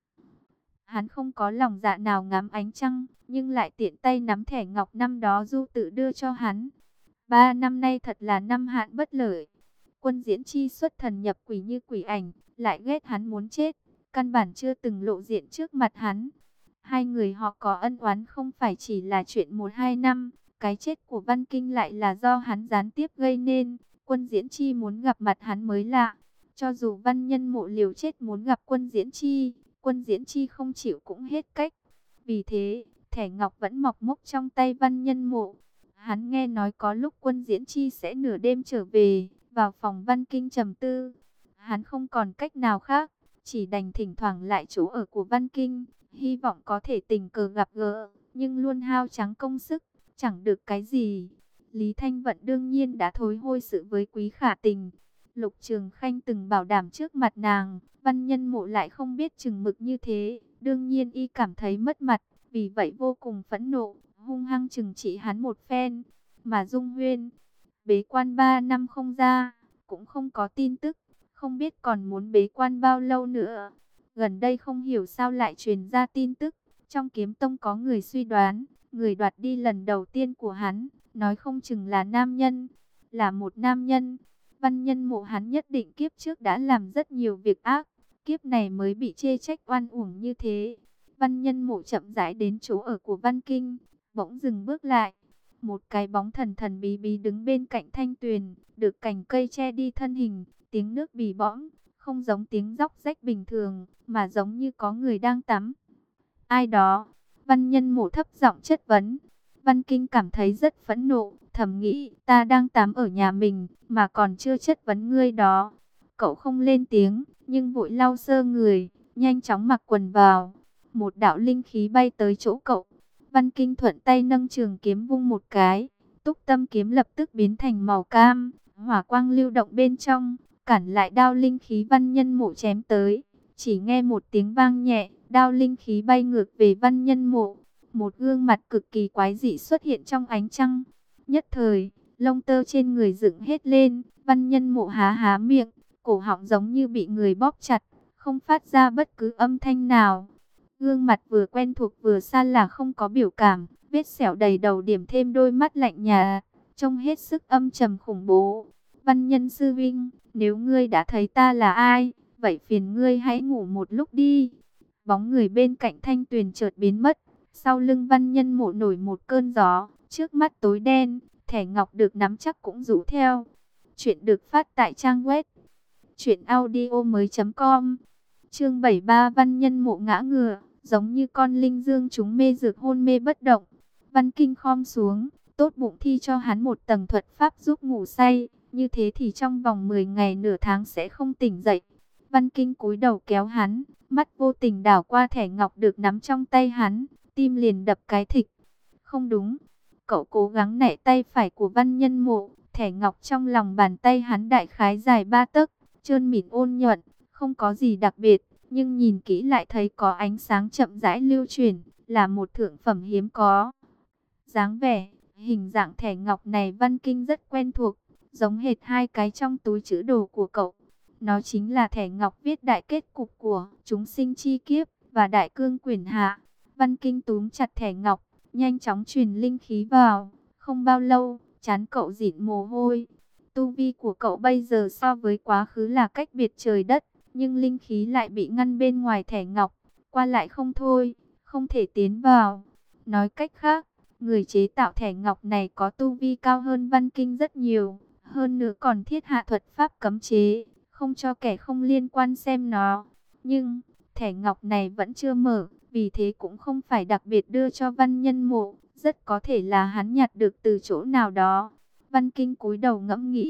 A: Hắn không có lòng dạ nào ngắm ánh trăng, nhưng lại tiện tay nắm thẻ ngọc năm đó Du Tự đưa cho hắn. Ba năm nay thật là năm hạn bất lợi. Quân Diễn Chi xuất thần nhập quỷ như quỷ ảnh, lại ghét hắn muốn chết, căn bản chưa từng lộ diện trước mặt hắn. Hai người họ có ân oán không phải chỉ là chuyện một hai năm, cái chết của Văn Kinh lại là do hắn gián tiếp gây nên. Quân Diễn Chi muốn gặp mặt hắn mới lạ. Cho dù Văn Nhân Mộ liều chết muốn gặp Quân Diễn Chi, Quân Diễn Chi không chịu cũng hết cách. Vì thế, thẻ ngọc vẫn mọc mốc trong tay Văn Nhân Mộ. Hắn nghe nói có lúc Quân Diễn Chi sẽ nửa đêm trở về, vào phòng Văn Kinh trầm tư. Hắn không còn cách nào khác, chỉ đành thỉnh thoảng lại chỗ ở của Văn Kinh, hy vọng có thể tình cờ gặp gỡ, nhưng luôn hao trắng công sức, chẳng được cái gì. Lý Thanh Vận đương nhiên đã thối hôi sự với Quý Khả Tình. Lục Trường Khanh từng bảo đảm trước mặt nàng, Văn Nhân Mộ lại không biết chừng mực như thế, đương nhiên y cảm thấy mất mặt, vì vậy vô cùng phẫn nộ, hung hăng trừng trị hắn một phen. Mà Dung Huyên, bế quan ba năm không ra, cũng không có tin tức, không biết còn muốn bế quan bao lâu nữa. Gần đây không hiểu sao lại truyền ra tin tức, trong Kiếm Tông có người suy đoán, người đoạt đi lần đầu tiên của hắn, nói không chừng là nam nhân, là một nam nhân. Văn Nhân Mộ hắn nhất định kiếp trước đã làm rất nhiều việc ác, kiếp này mới bị chê trách oan uổng như thế. Văn Nhân Mộ chậm rãi đến chỗ ở của Văn Kinh, bỗng dừng bước lại. Một cái bóng thần thần bí bí đứng bên cạnh thanh tuyền, được cành cây che đi thân hình, tiếng nước bì bõm, không giống tiếng róc rách bình thường, mà giống như có người đang tắm. Ai đó? Văn Nhân Mộ thấp giọng chất vấn. Văn Kinh cảm thấy rất phẫn nộ, thầm nghĩ, ta đang tắm ở nhà mình, mà còn chưa chất vấn ngươi đó. Cậu không lên tiếng, nhưng vội lau sơ người, nhanh chóng mặc quần vào. Một đạo linh khí bay tới chỗ cậu. Văn Kinh thuận tay nâng trường kiếm vung một cái, Túc Tâm kiếm lập tức biến thành màu cam, hỏa quang lưu động bên trong, cản lại đao linh khí Văn Nhân Mộ chém tới. Chỉ nghe một tiếng vang nhẹ, đao linh khí bay ngược về Văn Nhân Mộ. Một gương mặt cực kỳ quái dị xuất hiện trong ánh trăng. Nhất thời, lông tơ trên người dựng hết lên, Văn Nhân Mộ há há miệng, cổ họng giống như bị người bóp chặt, không phát ra bất cứ âm thanh nào. Gương mặt vừa quen thuộc vừa xa lạ không có biểu cảm, vết sẹo đầy đầu điểm thêm đôi mắt lạnh nhà, trông hết sức âm trầm khủng bố. Văn Nhân sư vinh, nếu ngươi đã thấy ta là ai, vậy phiền ngươi hãy ngủ một lúc đi. Bóng người bên cạnh thanh tuyền chợt biến mất, sau lưng Văn Nhân Mộ nổi một cơn gió, trước mắt tối đen, thẻ ngọc được nắm chắc cũng rũ theo. Chuyện được phát tại trang web truyện audio mới.com. Chương bảy mươi ba Văn Nhân Mộ ngã ngửa, giống như con linh dương chúng mê dược hôn mê bất động. Văn Kinh khom xuống, tốt bụng thi cho hắn một tầng thuật pháp giúp ngủ say, như thế thì trong vòng mười ngày nửa tháng sẽ không tỉnh dậy. Văn Kinh cúi đầu kéo hắn, mắt vô tình đảo qua thẻ ngọc được nắm trong tay hắn, tim liền đập cái thịch. Không đúng, cậu cố gắng nảy tay phải của Văn Nhân Mộ, thẻ ngọc trong lòng bàn tay hắn đại khái dài ba tấc, trơn mịn ôn nhuận, không có gì đặc biệt, nhưng nhìn kỹ lại thấy có ánh sáng chậm rãi lưu chuyển, là một thượng phẩm hiếm có. Dáng vẻ, hình dạng thẻ ngọc này Văn Kinh rất quen thuộc, giống hệt hai cái trong túi trữ đồ của cậu. Nó chính là thẻ ngọc viết đại kết cục của chúng sinh chi kiếp và đại cương quyển hạ. Văn Kinh túm chặt thẻ ngọc, nhanh chóng truyền linh khí vào. Không bao lâu, trán cậu dịn mồ hôi. Tu vi của cậu bây giờ so với quá khứ là cách biệt trời đất, nhưng linh khí lại bị ngăn bên ngoài thẻ ngọc, qua lại không thôi, không thể tiến vào. Nói cách khác, người chế tạo thẻ ngọc này có tu vi cao hơn Văn Kinh rất nhiều, hơn nữa còn thiết hạ thuật pháp cấm chế, không cho kẻ không liên quan xem nó. Nhưng, thẻ ngọc này vẫn chưa mở, vì thế cũng không phải đặc biệt đưa cho Văn Nhân Mộ, rất có thể là hắn nhặt được từ chỗ nào đó. Văn Kinh cúi đầu ngẫm nghĩ,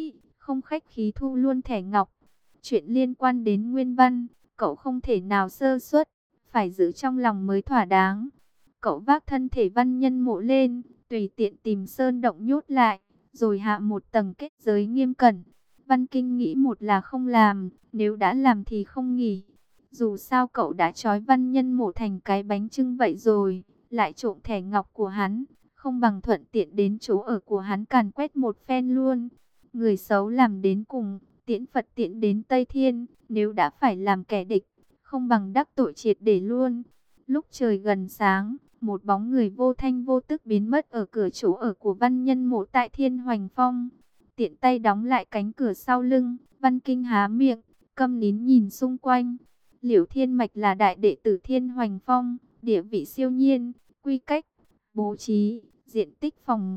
A: không khách khí thu luôn thẻ ngọc. Chuyện liên quan đến nguyên văn, cậu không thể nào sơ suất, phải giữ trong lòng mới thỏa đáng. Cậu vác thân thể Văn Nhân Mộ lên, tùy tiện tìm sơn động nhốt lại, rồi hạ một tầng kết giới nghiêm cẩn. Văn Kinh nghĩ một là không làm, nếu đã làm thì không nghỉ. Dù sao cậu đã trói Văn Nhân Mộ thành cái bánh chưng vậy rồi, lại trộm thẻ ngọc của hắn, không bằng thuận tiện đến chỗ ở của hắn càn quét một phen luôn. Người xấu làm đến cùng, tiễn Phật tiễn đến Tây Thiên, nếu đã phải làm kẻ địch, không bằng đắc tội triệt để luôn. Lúc trời gần sáng, một bóng người vô thanh vô tức biến mất ở cửa chỗ ở của Văn Nhân Mộ tại Thiên Hoành Phong. Tiện tay đóng lại cánh cửa sau lưng, Văn Kinh há miệng, câm nín nhìn xung quanh. Liễu Thiên Mạch là đại đệ tử Thiên Hoành Phong, địa vị siêu nhiên, quy cách, bố trí, diện tích phòng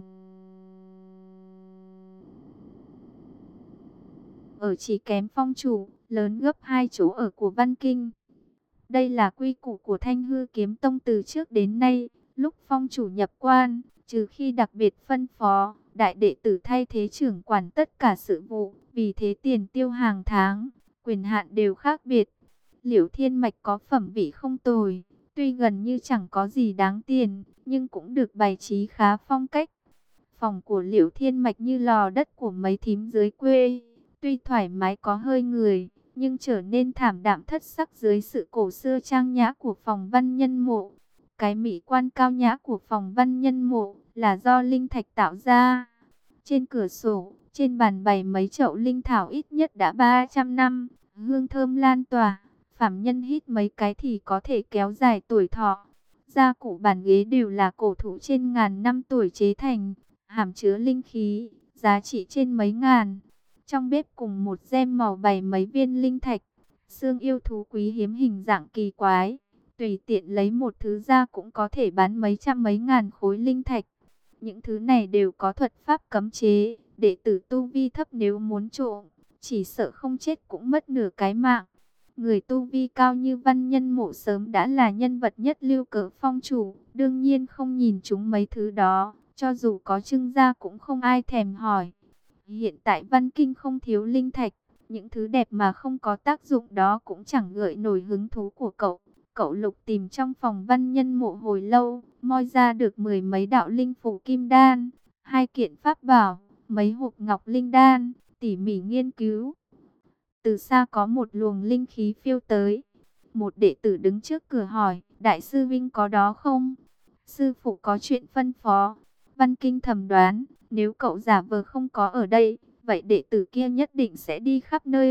A: ở chỉ kém phong chủ, lớn gấp hai chỗ ở của Văn Kinh. Đây là quy củ của Thanh Hư Kiếm Tông từ trước đến nay, lúc phong chủ nhập quan, trừ khi đặc biệt phân phó, đại đệ tử thay thế trưởng quản tất cả sự vụ, vì thế tiền tiêu hàng tháng, quyền hạn đều khác biệt. Liễu Thiên Mạch có phẩm vị không tồi, tuy gần như chẳng có gì đáng tiền, nhưng cũng được bày trí khá phong cách. Phòng của Liễu Thiên Mạch như lò đất của mấy thím dưới quê, tuy thoải mái có hơi người, nhưng trở nên thảm đạm thất sắc dưới sự cổ xưa trang nhã của phòng Văn Nhân Mộ. Cái mỹ quan cao nhã của phòng Văn Nhân Mộ là do linh thạch tạo ra. Trên cửa sổ, trên bàn bày mấy chậu linh thảo ít nhất đã ba trăm năm, hương thơm lan tỏa, phàm nhân hít mấy cái thì có thể kéo dài tuổi thọ. Gia cụ bàn ghế đều là cổ thụ trên ngàn năm tuổi chế thành, hàm chứa linh khí, giá trị trên mấy ngàn. Trong bếp cùng một gem màu bày mấy viên linh thạch, xương yêu thú quý hiếm hình dạng kỳ quái. Tùy tiện lấy một thứ ra cũng có thể bán mấy trăm mấy ngàn khối linh thạch. Những thứ này đều có thuật pháp cấm chế, đệ tử tu vi thấp nếu muốn trộm, chỉ sợ không chết cũng mất nửa cái mạng. Người tu vi cao như Văn Nhân Mộ sớm đã là nhân vật nhất lưu cỡ phong chủ, đương nhiên không nhìn chúng mấy thứ đó, cho dù có trưng ra cũng không ai thèm hỏi. Hiện tại Văn Kinh không thiếu linh thạch, những thứ đẹp mà không có tác dụng đó cũng chẳng gợi nổi hứng thú của cậu. Cậu lục tìm trong phòng Văn Nhân Mộ hồi lâu, moi ra được mười mấy đạo linh phủ kim đan, hai kiện pháp bảo, mấy hộp ngọc linh đan, tỉ mỉ nghiên cứu. Từ xa có một luồng linh khí phiêu tới. Một đệ tử đứng trước cửa hỏi, đại sư Vinh có đó không? Sư phụ có chuyện phân phó. Văn Kinh thầm đoán, nếu cậu giả vờ không có ở đây, vậy đệ tử kia nhất định sẽ đi khắp nơi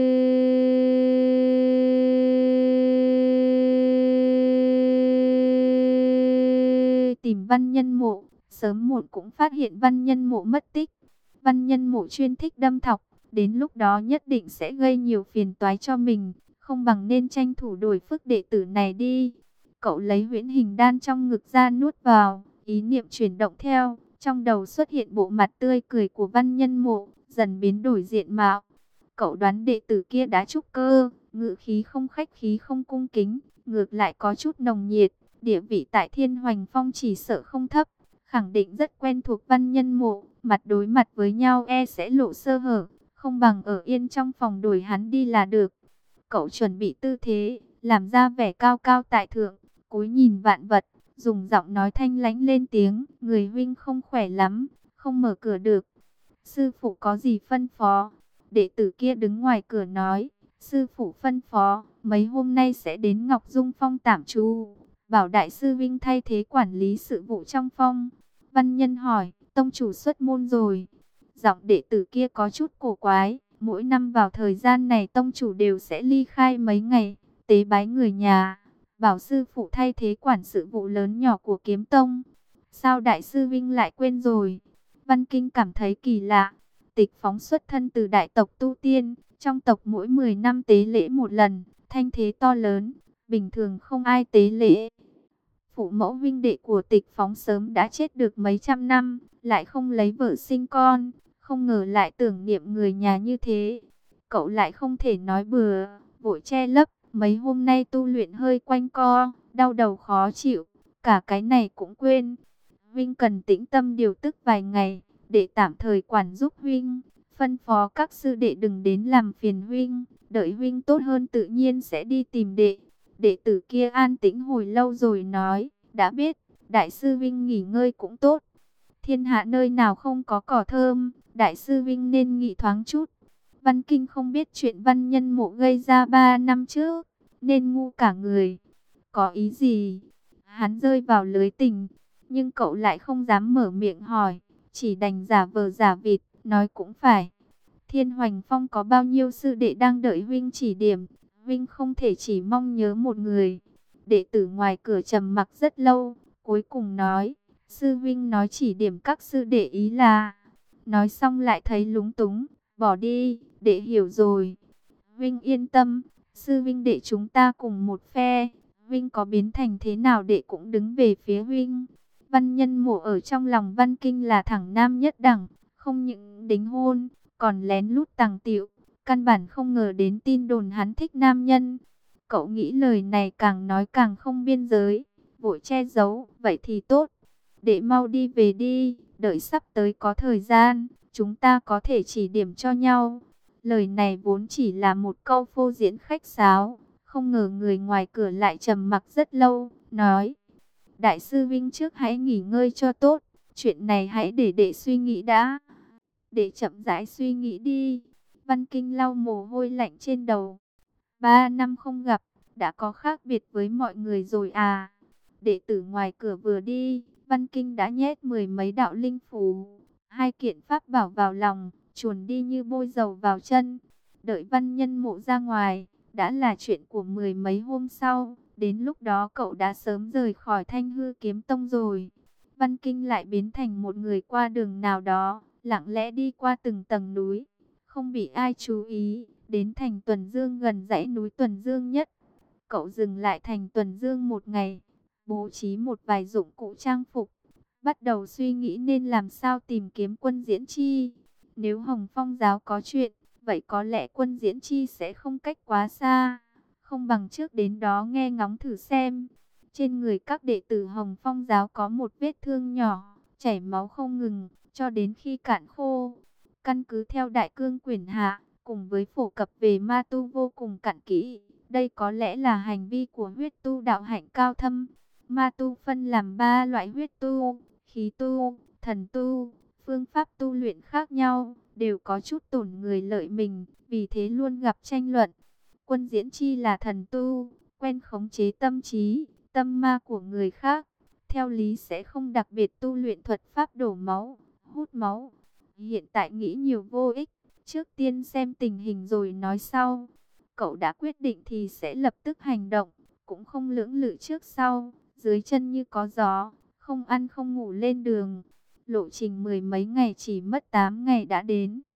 A: tìm Văn Nhân Mộ. Sớm muộn cũng phát hiện Văn Nhân Mộ mất tích. Văn Nhân Mộ chuyên thích đâm thọc, đến lúc đó nhất định sẽ gây nhiều phiền toái cho mình, không bằng nên tranh thủ đổi phước đệ tử này đi. Cậu lấy huyễn hình đan trong ngực ra nuốt vào, ý niệm chuyển động theo, trong đầu xuất hiện bộ mặt tươi cười của Văn Nhân Mộ, dần biến đổi diện mạo. Cậu đoán đệ tử kia đã trúc cơ, ngự khí không khách khí không cung kính, ngược lại có chút nồng nhiệt, địa vị tại Thiên Hoành Phong chỉ sợ không thấp, khẳng định rất quen thuộc Văn Nhân Mộ, mặt đối mặt với nhau e sẽ lộ sơ hở, không bằng ở yên trong phòng đổi hắn đi là được. Cậu chuẩn bị tư thế, làm ra vẻ cao cao tại thượng, cúi nhìn vạn vật, dùng giọng nói thanh lãnh lên tiếng, người huynh không khỏe lắm, không mở cửa được. Sư phụ có gì phân phó? Đệ tử kia đứng ngoài cửa nói, sư phụ phân phó, mấy hôm nay sẽ đến Ngọc Dung Phong tạm trú, bảo đại sư Vinh thay thế quản lý sự vụ trong phong. Văn Nhân hỏi, tông chủ xuất môn rồi? Giọng đệ tử kia có chút cổ quái, mỗi năm vào thời gian này tông chủ đều sẽ ly khai mấy ngày, tế bái người nhà, bảo sư phụ thay thế quản sự vụ lớn nhỏ của kiếm tông. Sao đại sư Vinh lại quên rồi? Văn Kinh cảm thấy kỳ lạ. Tịch Phóng xuất thân từ đại tộc tu tiên, trong tộc mỗi mười năm tế lễ một lần, thanh thế to lớn, bình thường không ai tế lễ. Phụ mẫu huynh đệ của Tịch Phóng sớm đã chết được mấy trăm năm, lại không lấy vợ sinh con, không ngờ lại tưởng niệm người nhà như thế. Cậu lại không thể nói bừa, vội che lấp, mấy hôm nay tu luyện hơi quanh co, đau đầu khó chịu, cả cái này cũng quên. Huynh cần tĩnh tâm điều tức vài ngày, để tạm thời quản giúp huynh, phân phó các sư đệ đừng đến làm phiền huynh, đợi huynh tốt hơn tự nhiên sẽ đi tìm đệ. Đệ tử kia an tĩnh hồi lâu rồi nói, đã biết, đại sư huynh nghỉ ngơi cũng tốt. Thiên hạ nơi nào không có cỏ thơm, đại sư huynh nên nghỉ thoáng chút. Văn Kinh không biết chuyện Văn Nhân Mộ gây ra ba năm trước, nên ngu cả người. Có ý gì? Hắn rơi vào lưới tình, nhưng cậu lại không dám mở miệng hỏi, chỉ đành giả vờ giả vịt, nói cũng phải. Thiên Hoành Phong có bao nhiêu sư đệ đang đợi huynh chỉ điểm, huynh không thể chỉ mong nhớ một người. Đệ tử ngoài cửa trầm mặc rất lâu, cuối cùng nói, sư huynh nói chỉ điểm các sư đệ ý là... Nói xong lại thấy lúng túng, bỏ đi, đệ hiểu rồi. Huynh yên tâm, sư huynh đệ chúng ta cùng một phe, huynh có biến thành thế nào đệ cũng đứng về phía huynh. Văn Nhân Mộ ở trong lòng Văn Kinh là thẳng nam nhất đẳng, không những đính hôn, còn lén lút tàng tiệu, căn bản không ngờ đến tin đồn hắn thích nam nhân. Cậu nghĩ lời này càng nói càng không biên giới, vội che giấu, vậy thì tốt. Đệ mau đi về đi, đợi sắp tới có thời gian, chúng ta có thể chỉ điểm cho nhau. Lời này vốn chỉ là một câu phô diễn khách sáo, không ngờ người ngoài cửa lại trầm mặc rất lâu, nói: Đại sư Vinh trước hãy nghỉ ngơi cho tốt, chuyện này hãy để đệ suy nghĩ đã. Để chậm rãi suy nghĩ đi. Văn Kinh lau mồ hôi lạnh trên đầu. Ba năm không gặp, đã có khác biệt với mọi người rồi à? Đệ tử ngoài cửa vừa đi, Văn Kinh đã nhét mười mấy đạo linh phù, hai kiện pháp bảo vào lòng, chuồn đi như bôi dầu vào chân. Đợi Văn Nhân Mộ ra ngoài, đã là chuyện của mười mấy hôm sau. Đến lúc đó cậu đã sớm rời khỏi Thanh Hư Kiếm Tông rồi. Văn Kinh lại biến thành một người qua đường nào đó, lặng lẽ đi qua từng tầng núi, không bị ai chú ý, đến thành Tuần Dương gần dãy núi Tuần Dương nhất. Cậu dừng lại thành Tuần Dương một ngày, bố trí một vài dụng cụ trang phục, bắt đầu suy nghĩ nên làm sao tìm kiếm Quân Diễn Chi. Nếu Hồng Phong giáo có chuyện, vậy có lẽ Quân Diễn Chi sẽ không cách quá xa, không bằng trước đến đó nghe ngóng thử xem. Trên người các đệ tử Hồng Phong giáo có một vết thương nhỏ, chảy máu không ngừng, cho đến khi cạn khô. Căn cứ theo Đại Cương Quyển Hạ, cùng với phổ cập về ma tu vô cùng cặn kỹ, đây có lẽ là hành vi của huyết tu đạo hạnh cao thâm. Ma tu phân làm ba loại huyết tu: khí tu, thần tu. Phương pháp tu luyện khác nhau, đều có chút tổn người lợi mình, vì thế luôn gặp tranh luận. Quân Diễn Chi là thần tu, quen khống chế tâm trí, tâm ma của người khác. Theo lý sẽ không đặc biệt tu luyện thuật pháp đổ máu, hút máu. Hiện tại nghĩ nhiều vô ích, trước tiên xem tình hình rồi nói sau. Cậu đã quyết định thì sẽ lập tức hành động, cũng không lưỡng lự trước sau, dưới chân như có gió, không ăn không ngủ lên đường. Lộ trình mười mấy ngày chỉ mất tám ngày đã đến.